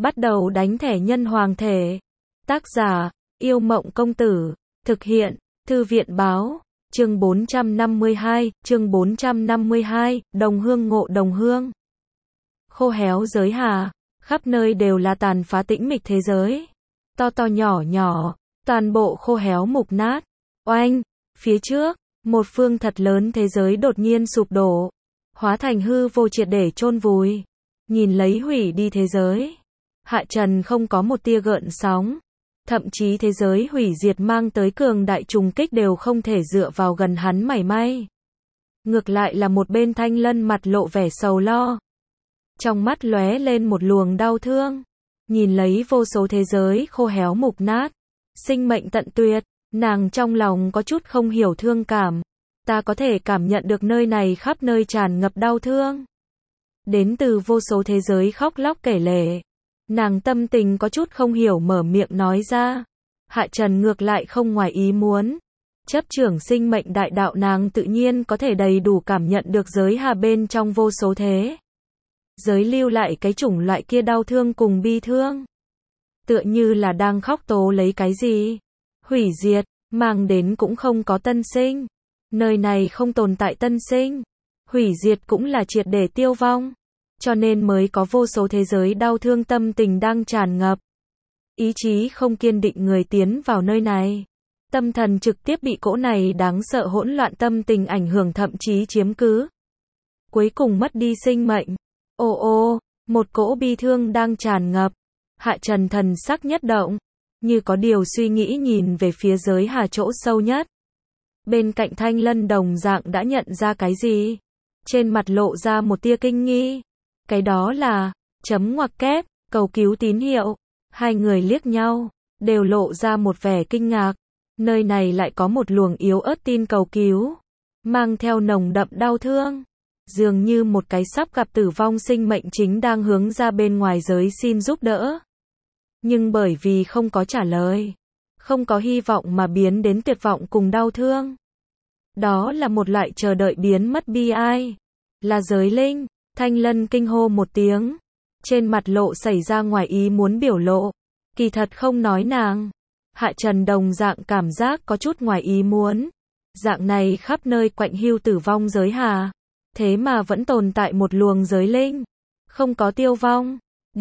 Bắt đầu đánh thẻ nhân hoàng thể. Tác giả, Yêu Mộng Công Tử. Thực hiện, Thư viện Báo. Chương 452, Đồng Hương ngộ Đồng Hương. Khô héo giới hà, khắp nơi đều là tàn phá tĩnh mịch thế giới. To to nhỏ nhỏ, toàn bộ khô héo mục nát. Oanh, phía trước, một phương thật lớn thế giới đột nhiên sụp đổ, hóa thành hư vô triệt để chôn vùi. Nhìn lấy hủy đi thế giới, Hạ Trần không có một tia gợn sóng. Thậm chí thế giới hủy diệt mang tới cường đại trùng kích đều không thể dựa vào gần hắn mảy may. Ngược lại là một bên Thanh Lân mặt lộ vẻ sầu lo. Trong mắt lóe lên một luồng đau thương. Nhìn lấy vô số thế giới khô héo mục nát, sinh mệnh tận tuyệt, nàng trong lòng có chút không hiểu thương cảm. Ta có thể cảm nhận được nơi này khắp nơi tràn ngập đau thương. Đến từ vô số thế giới khóc lóc kể lể. Nàng tâm tình có chút không hiểu mở miệng nói ra. Hạ Trần ngược lại không ngoài ý muốn. Chấp trưởng sinh mệnh đại đạo nàng tự nhiên có thể đầy đủ cảm nhận được giới hà bên trong vô số thế giới lưu lại cái chủng loại kia đau thương cùng bi thương. Tựa như là đang khóc tố lấy cái gì. Hủy diệt, mang đến cũng không có tân sinh. Nơi này không tồn tại tân sinh. Hủy diệt cũng là triệt để tiêu vong. Cho nên mới có vô số thế giới đau thương tâm tình đang tràn ngập. Ý chí không kiên định người tiến vào nơi này. Tâm thần trực tiếp bị cỗ này đáng sợ hỗn loạn tâm tình ảnh hưởng thậm chí chiếm cứ. Cuối cùng mất đi sinh mệnh. Ô ô, một cỗ bi thương đang tràn ngập. Hạ Trần thần sắc nhất động. Như có điều suy nghĩ nhìn về phía giới hà chỗ sâu nhất. Bên cạnh Thanh Lân đồng dạng đã nhận ra cái gì. Trên mặt lộ ra một tia kinh nghi. Cái đó là, chấm ngoặc kép, cầu cứu tín hiệu. Hai người liếc nhau, đều lộ ra một vẻ kinh ngạc. Nơi này lại có một luồng yếu ớt tin cầu cứu. Mang theo nồng đậm đau thương. Dường như một cái sắp gặp tử vong sinh mệnh chính đang hướng ra bên ngoài giới xin giúp đỡ. Nhưng bởi vì không có trả lời, không có hy vọng mà biến đến tuyệt vọng cùng đau thương. Đó là một loại chờ đợi biến mất bi ai. Là giới linh. Thanh Lân kinh hô một tiếng. Trên mặt lộ xảy ra ngoài ý muốn biểu lộ. Kỳ thật không nói nàng. Hạ Trần đồng dạng cảm giác có chút ngoài ý muốn. Dạng này khắp nơi quạnh hiu tử vong giới hà. Thế mà vẫn tồn tại một luồng giới linh. Không có tiêu vong.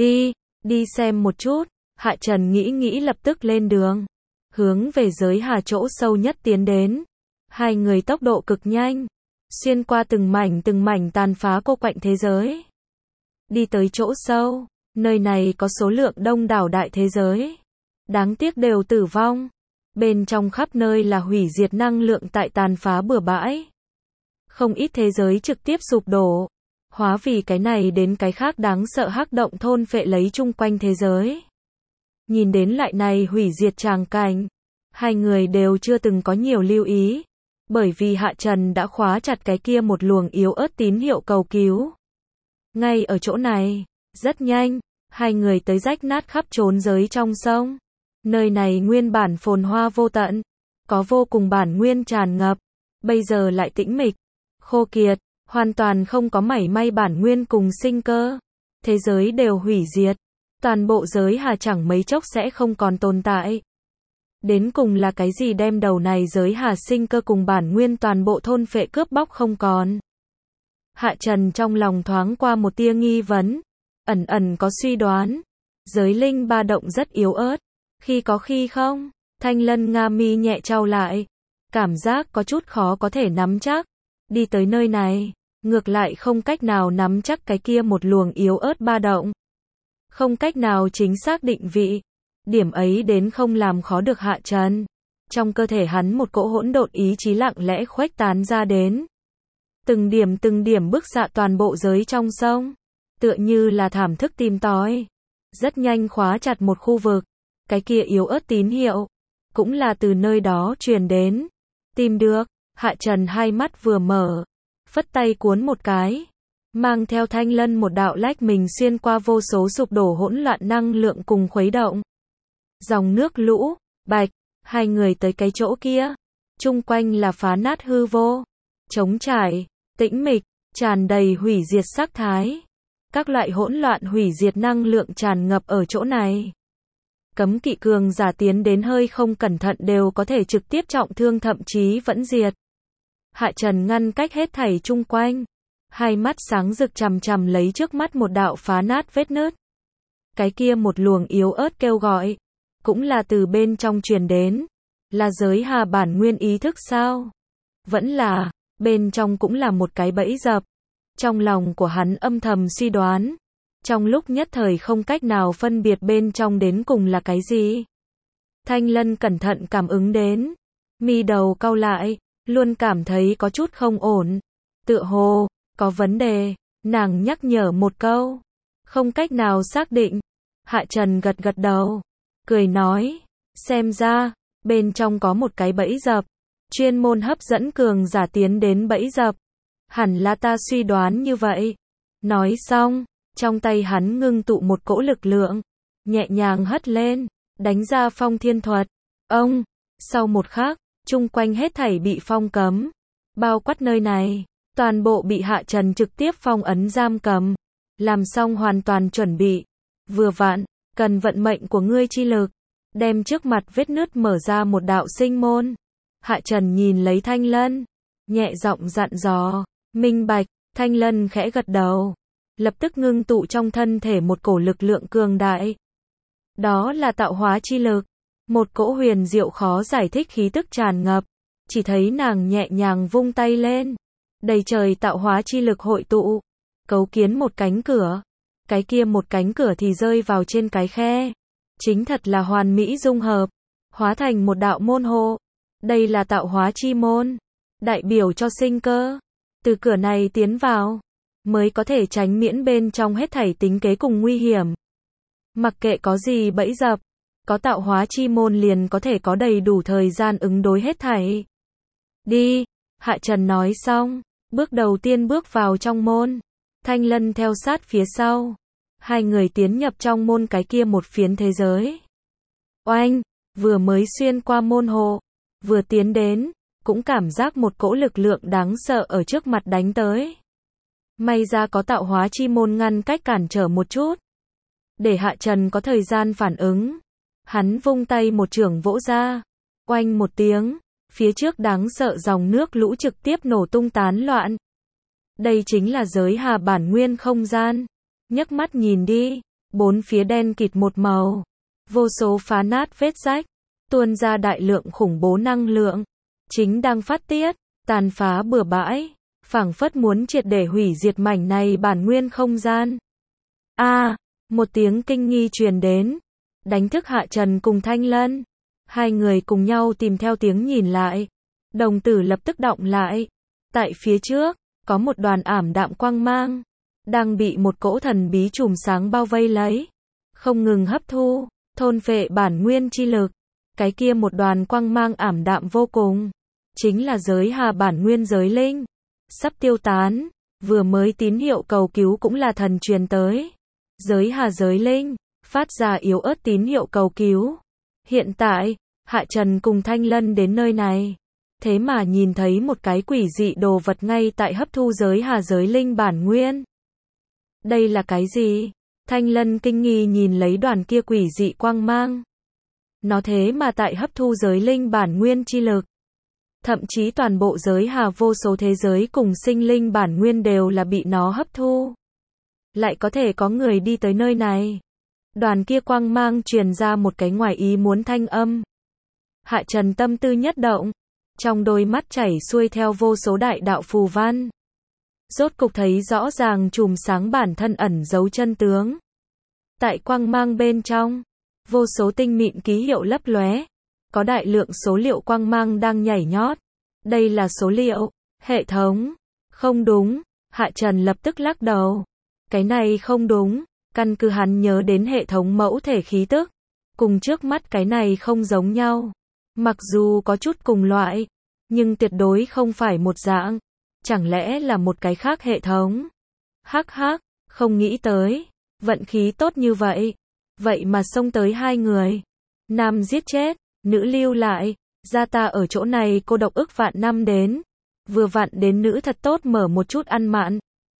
Đi xem một chút. Hạ Trần nghĩ lập tức lên đường. Hướng về giới hà chỗ sâu nhất tiến đến. Hai người tốc độ cực nhanh. Xuyên qua từng mảnh tàn phá cô quạnh thế giới. Đi tới chỗ sâu. Nơi này có số lượng đông đảo đại thế giới. Đáng tiếc đều tử vong. Bên trong khắp nơi là hủy diệt năng lượng tại tàn phá bừa bãi. Không ít thế giới trực tiếp sụp đổ. Hóa vì cái này đến cái khác đáng sợ hắc động thôn phệ lấy chung quanh thế giới. Nhìn đến lại này hủy diệt tràng cảnh. Hai người đều chưa từng có nhiều lưu ý. Bởi vì Hạ Trần đã khóa chặt cái kia một luồng yếu ớt tín hiệu cầu cứu. Ngay ở chỗ này, rất nhanh, hai người tới rách nát khắp trốn giới trong sông. Nơi này nguyên bản phồn hoa vô tận, có vô cùng bản nguyên tràn ngập, bây giờ lại tĩnh mịch, khô kiệt, hoàn toàn không có mảy may bản nguyên cùng sinh cơ. Thế giới đều hủy diệt, toàn bộ giới hà chẳng mấy chốc sẽ không còn tồn tại. Đến cùng là cái gì đem đầu này giới hà sinh cơ cùng bản nguyên toàn bộ thôn phệ cướp bóc không còn. Hạ Trần trong lòng thoáng qua một tia nghi vấn, ẩn có suy đoán. Giới linh ba động rất yếu ớt, khi có khi không. Thanh Lân nga mi nhẹ trao lại, cảm giác có chút khó có thể nắm chắc. Đi tới nơi này, ngược lại không cách nào nắm chắc cái kia một luồng yếu ớt ba động. Không cách nào chính xác định vị. Điểm ấy đến không làm khó được Hạ Trần. Trong cơ thể hắn một cỗ hỗn độn ý chí lặng lẽ khuếch tán ra đến. Từng điểm bức xạ toàn bộ giới trong sông. Tựa như là thảm thức tìm tòi. Rất nhanh khóa chặt một khu vực. Cái kia yếu ớt tín hiệu. Cũng là từ nơi đó truyền đến. Tìm được. Hạ Trần hai mắt vừa mở. Phất tay cuốn một cái. Mang theo Thanh Lân một đạo lách mình xuyên qua vô số sụp đổ hỗn loạn năng lượng cùng khuấy động. Dòng nước lũ, bạch, hai người tới cái chỗ kia. Chung quanh là phá nát hư vô. Trống trải, tĩnh mịch, tràn đầy hủy diệt sắc thái. Các loại hỗn loạn hủy diệt năng lượng tràn ngập ở chỗ này. Cấm kỵ cường giả tiến đến hơi không cẩn thận đều có thể trực tiếp trọng thương thậm chí vẫn diệt. Hạ Trần ngăn cách hết thảy chung quanh. Hai mắt sáng rực chằm chằm lấy trước mắt một đạo phá nát vết nứt. Cái kia một luồng yếu ớt kêu gọi. Cũng là từ bên trong truyền đến. Là giới hà bản nguyên ý thức sao? Vẫn là, bên trong cũng là một cái bẫy dập. Trong lòng của hắn âm thầm suy đoán. Trong lúc nhất thời không cách nào phân biệt bên trong đến cùng là cái gì. Thanh Lân cẩn thận cảm ứng đến. Mi đầu cau lại, luôn cảm thấy có chút không ổn. Tựa hồ, có vấn đề, nàng nhắc nhở một câu. Không cách nào xác định. Hạ Trần gật gật đầu, cười nói, xem ra, bên trong có một cái bẫy dập. Chuyên môn hấp dẫn cường giả tiến đến bẫy dập. Hẳn là ta suy đoán như vậy. Nói xong, trong tay hắn ngưng tụ một cỗ lực lượng, nhẹ nhàng hất lên, đánh ra phong thiên thuật. Ông, sau một khắc, chung quanh hết thảy bị phong cấm. Bao quát nơi này, toàn bộ bị Hạ Trần trực tiếp phong ấn giam cầm. Làm xong hoàn toàn chuẩn bị. Vừa vặn, cần vận mệnh của ngươi chi lực. Đem trước mặt vết nứt mở ra một đạo sinh môn. Hạ Trần nhìn lấy Thanh Lân, nhẹ giọng dặn dò, minh bạch. Thanh Lân khẽ gật đầu, lập tức ngưng tụ trong thân thể một cổ lực lượng cường đại. Đó là tạo hóa chi lực, một cỗ huyền diệu khó giải thích khí tức tràn ngập, chỉ thấy nàng nhẹ nhàng vung tay lên, đầy trời tạo hóa chi lực hội tụ, cấu kiến một cánh cửa, cái kia một cánh cửa thì rơi vào trên cái khe, chính thật là hoàn mỹ dung hợp, hóa thành một đạo môn hộ. Đây là tạo hóa chi môn, đại biểu cho sinh cơ. Từ cửa này tiến vào, mới có thể tránh miễn bên trong hết thảy tính kế cùng nguy hiểm. Mặc kệ có gì bẫy dập, có tạo hóa chi môn liền có thể có đầy đủ thời gian ứng đối hết thảy. Đi, Hạ Trần nói xong, bước đầu tiên bước vào trong môn. Thanh Lân theo sát phía sau. Hai người tiến nhập trong môn cái kia một phiến thế giới. Oanh, vừa mới xuyên qua môn hộ, vừa tiến đến, cũng cảm giác một cỗ lực lượng đáng sợ ở trước mặt đánh tới. May ra có tạo hóa chi môn ngăn cách cản trở một chút. Để Hạ Trần có thời gian phản ứng. Hắn vung tay một chưởng vỗ ra. Oanh một tiếng, phía trước đáng sợ dòng nước lũ trực tiếp nổ tung tán loạn. Đây chính là giới hà bản nguyên không gian. Nhấc mắt nhìn đi, bốn phía đen kịt một màu. Vô số phá nát vết rách, tuôn ra đại lượng khủng bố năng lượng. Chính đang phát tiết, tàn phá bừa bãi, phảng phất muốn triệt để hủy diệt mảnh này bản nguyên không gian. Một tiếng kinh nghi truyền đến, đánh thức Hạ Trần cùng Thanh Lân. Hai người cùng nhau tìm theo tiếng nhìn lại, đồng tử lập tức động lại. Tại phía trước, có một đoàn ảm đạm quang mang, đang bị một cỗ thần bí chùm sáng bao vây lấy, không ngừng hấp thu, thôn phệ bản nguyên chi lực. Cái kia một đoàn quang mang ảm đạm vô cùng, chính là giới hà bản nguyên giới linh, sắp tiêu tán. Vừa mới tín hiệu cầu cứu cũng là thần truyền tới. Giới hà giới linh, phát ra yếu ớt tín hiệu cầu cứu. Hiện tại, Hạ Trần cùng Thanh Lân đến nơi này, thế mà nhìn thấy một cái quỷ dị đồ vật ngay tại hấp thu giới hà giới linh bản nguyên. Đây là cái gì? Thanh Lân kinh nghi nhìn lấy đoàn kia quỷ dị quang mang. Nó thế mà tại hấp thu giới linh bản nguyên chi lực. Thậm chí toàn bộ giới hà vô số thế giới cùng sinh linh bản nguyên đều là bị nó hấp thu. Lại có thể có người đi tới nơi này. Đoàn kia quang mang truyền ra một cái ngoài ý muốn thanh âm. Hạ Trần tâm tư nhất động, trong đôi mắt chảy xuôi theo vô số đại đạo phù văn. Rốt cục thấy rõ ràng chùm sáng bản thân ẩn giấu chân tướng. Tại quang mang bên trong, vô số tinh mịn ký hiệu lấp lóe, có đại lượng số liệu quang mang đang nhảy nhót. Đây là số liệu, hệ thống. Không đúng, Hạ Trần lập tức lắc đầu. Cái này không đúng, căn cứ hắn nhớ đến hệ thống mẫu thể khí tức, cùng trước mắt cái này không giống nhau. Mặc dù có chút cùng loại, nhưng tuyệt đối không phải một dạng. Chẳng lẽ là một cái khác hệ thống? Hắc hắc, không nghĩ tới, vận khí tốt như vậy. Vậy mà xông tới hai người. Nam giết chết, nữ lưu lại, ra ta ở chỗ này cô độc ức vạn năm đến. Vừa vặn đến nữ thật tốt mở một chút ăn mạn.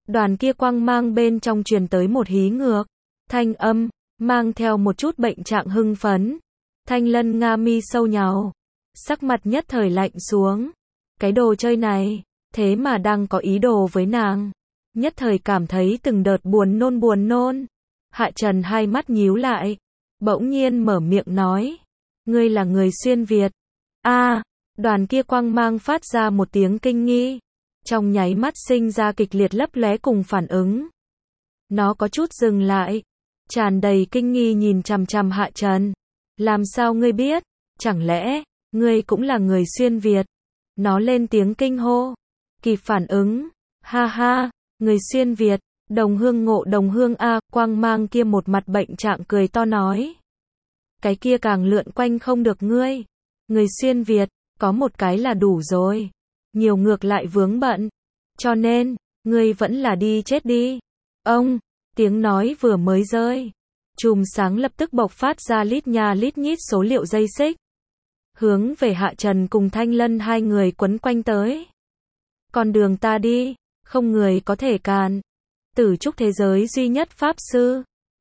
Đoàn kia quang mang bên trong truyền tới một hí ngược. Thanh âm, mang theo một chút bệnh trạng hưng phấn. Thanh Lân nga mi sâu nhàu. Sắc mặt nhất thời lạnh xuống. Cái đồ chơi này, thế mà đang có ý đồ với nàng. Nhất thời cảm thấy từng đợt buồn nôn. Hạ Trần hai mắt nhíu lại. Bỗng nhiên mở miệng nói. Ngươi là người xuyên Việt. Đoàn kia quang mang phát ra một tiếng kinh nghi. Trong nháy mắt sinh ra kịch liệt lấp lóe cùng phản ứng. Nó có chút dừng lại. Tràn đầy kinh nghi nhìn chằm chằm Hạ Trần. Làm sao ngươi biết? Chẳng lẽ, ngươi cũng là người xuyên Việt? Nó lên tiếng kinh hô. Kịp phản ứng. Ha ha, người xuyên Việt, đồng hương ngộ đồng hương a, quang mang kia một mặt bệnh trạng cười to nói. Cái kia càng lượn quanh không được ngươi. Người xuyên Việt, có một cái là đủ rồi. Nhiều ngược lại vướng bận. Cho nên, ngươi vẫn là đi chết đi. Ông, tiếng nói vừa mới rơi. Chùm sáng lập tức bộc phát ra lít nha lít nhít số liệu dây xích. Hướng về Hạ Trần cùng Thanh Lân hai người quấn quanh tới. Con đường ta đi, không người có thể cản. Tử trúc thế giới duy nhất pháp sư.